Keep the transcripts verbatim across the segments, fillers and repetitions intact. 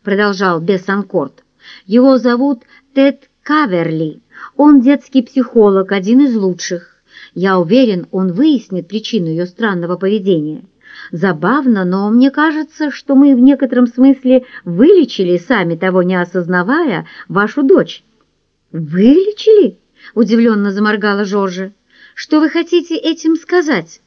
продолжал Бессанкорт. «Его зовут Тед Каверли. Он детский психолог, один из лучших. Я уверен, он выяснит причину ее странного поведения. Забавно, но мне кажется, что мы в некотором смысле вылечили, сами того не осознавая, вашу дочь». «Вылечили?» — удивленно заморгала Жоржа. «Что вы хотите этим сказать?»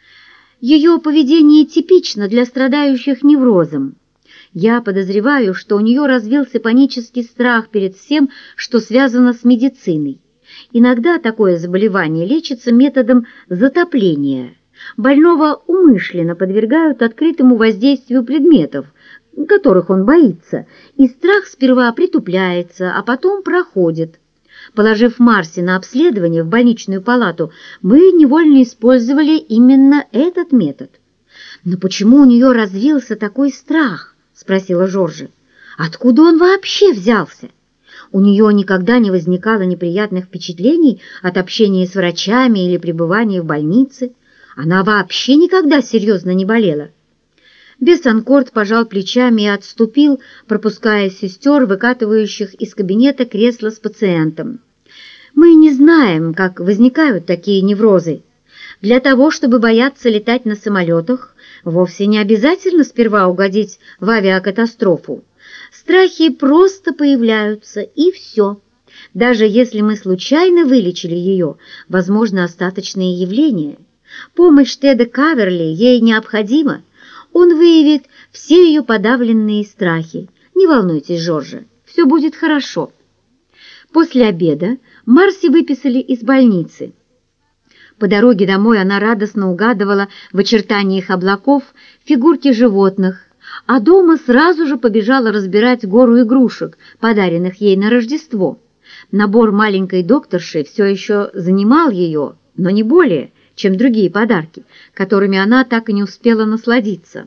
«Ее поведение типично для страдающих неврозом. Я подозреваю, что у нее развился панический страх перед всем, что связано с медициной. Иногда такое заболевание лечится методом затопления. Больного умышленно подвергают открытому воздействию предметов, которых он боится, и страх сперва притупляется, а потом проходит. Положив Марси на обследование в больничную палату, мы невольно использовали именно этот метод». «Но почему у нее развился такой страх?» — спросила Жоржа. «Откуда он вообще взялся? У нее никогда не возникало неприятных впечатлений от общения с врачами или пребывания в больнице. Она вообще никогда серьезно не болела». Бессанкорт пожал плечами и отступил, пропуская сестер, выкатывающих из кабинета кресла с пациентом. «Мы не знаем, как возникают такие неврозы. Для того, чтобы бояться летать на самолетах, вовсе не обязательно сперва угодить в авиакатастрофу. Страхи просто появляются, и все. Даже если мы случайно вылечили ее, возможно, остаточные явления. Помощь Теда Каверли ей необходима. Он выявит все ее подавленные страхи. Не волнуйтесь, Жоржа, все будет хорошо». После обеда Марси выписали из больницы. По дороге домой она радостно угадывала в очертаниях облаков фигурки животных, а дома сразу же побежала разбирать гору игрушек, подаренных ей на Рождество. Набор маленькой докторши все еще занимал ее, но не более, чем другие подарки, которыми она так и не успела насладиться.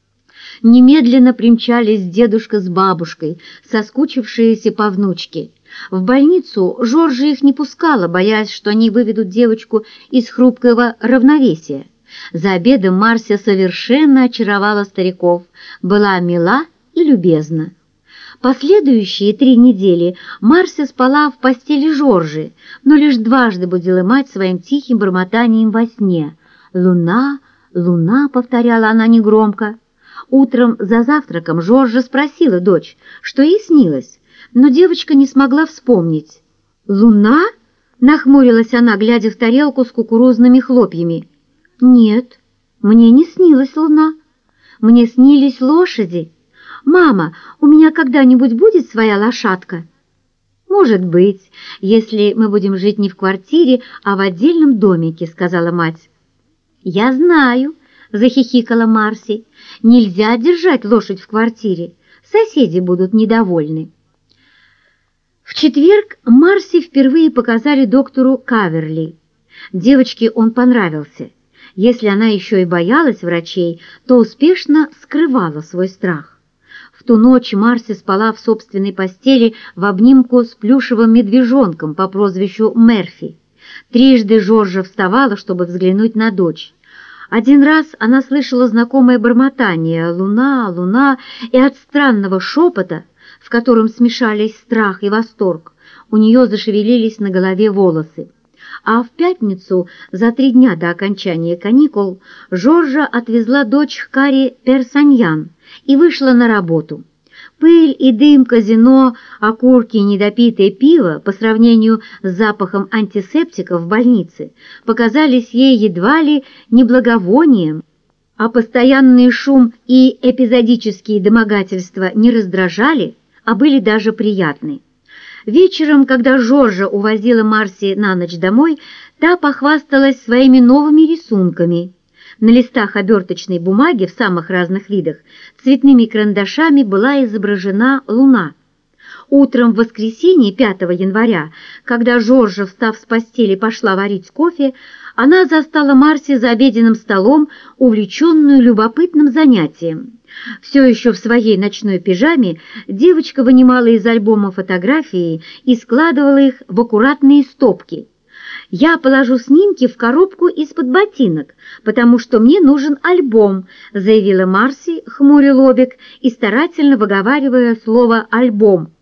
Немедленно примчались дедушка с бабушкой, соскучившиеся по внучке. В больницу Жоржа их не пускала, боясь, что они выведут девочку из хрупкого равновесия. За обедом Марся совершенно очаровала стариков, была мила и любезна. Последующие три недели Марся спала в постели Жоржи, но лишь дважды будила мать своим тихим бормотанием во сне. «Луна, луна», — повторяла она негромко. Утром за завтраком Жоржа спросила дочь, что ей снилось, но девочка не смогла вспомнить. «Луна?» — нахмурилась она, глядя в тарелку с кукурузными хлопьями. «Нет, мне не снилась луна. Мне снились лошади. Мама, у меня когда-нибудь будет своя лошадка?» «Может быть, если мы будем жить не в квартире, а в отдельном домике», — сказала мать. «Я знаю», — захихикала Марси, — «нельзя держать лошадь в квартире, соседи будут недовольны». В четверг Марси впервые показали доктору Каверли. Девочке он понравился. Если она еще и боялась врачей, то успешно скрывала свой страх. В ту ночь Марси спала в собственной постели в обнимку с плюшевым медвежонком по прозвищу Мерфи. Трижды Жоржа вставала, чтобы взглянуть на дочь. Один раз она слышала знакомое бормотание «Луна, луна», и от странного шепота, в котором смешались страх и восторг, у нее зашевелились на голове волосы. А в пятницу, за три дня до окончания каникул, Жоржа отвезла дочь к Кари Персаньян и вышла на работу. Пыль и дым казино, окурки и недопитое пиво по сравнению с запахом антисептиков в больнице показались ей едва ли не благовонием, а постоянный шум и эпизодические домогательства не раздражали, а были даже приятны. Вечером, когда Жоржа увозила Марси на ночь домой, та похвасталась своими новыми рисунками. На листах оберточной бумаги в самых разных видах цветными карандашами была изображена луна. Утром в воскресенье, пятого января, когда Жоржа, встав с постели, пошла варить кофе, она застала Марси за обеденным столом, увлеченную любопытным занятием. Все еще в своей ночной пижаме девочка вынимала из альбома фотографии и складывала их в аккуратные стопки. «Я положу снимки в коробку из-под ботинок, потому что мне нужен альбом», заявила Марси, хмуря лобик и старательно выговаривая слово «альбом».